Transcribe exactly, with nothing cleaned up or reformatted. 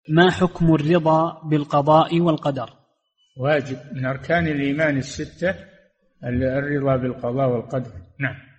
ما حكم الرضا بالقضاء والقدر؟ واجب من أركان الإيمان الستة الرضا بالقضاء والقدر. نعم.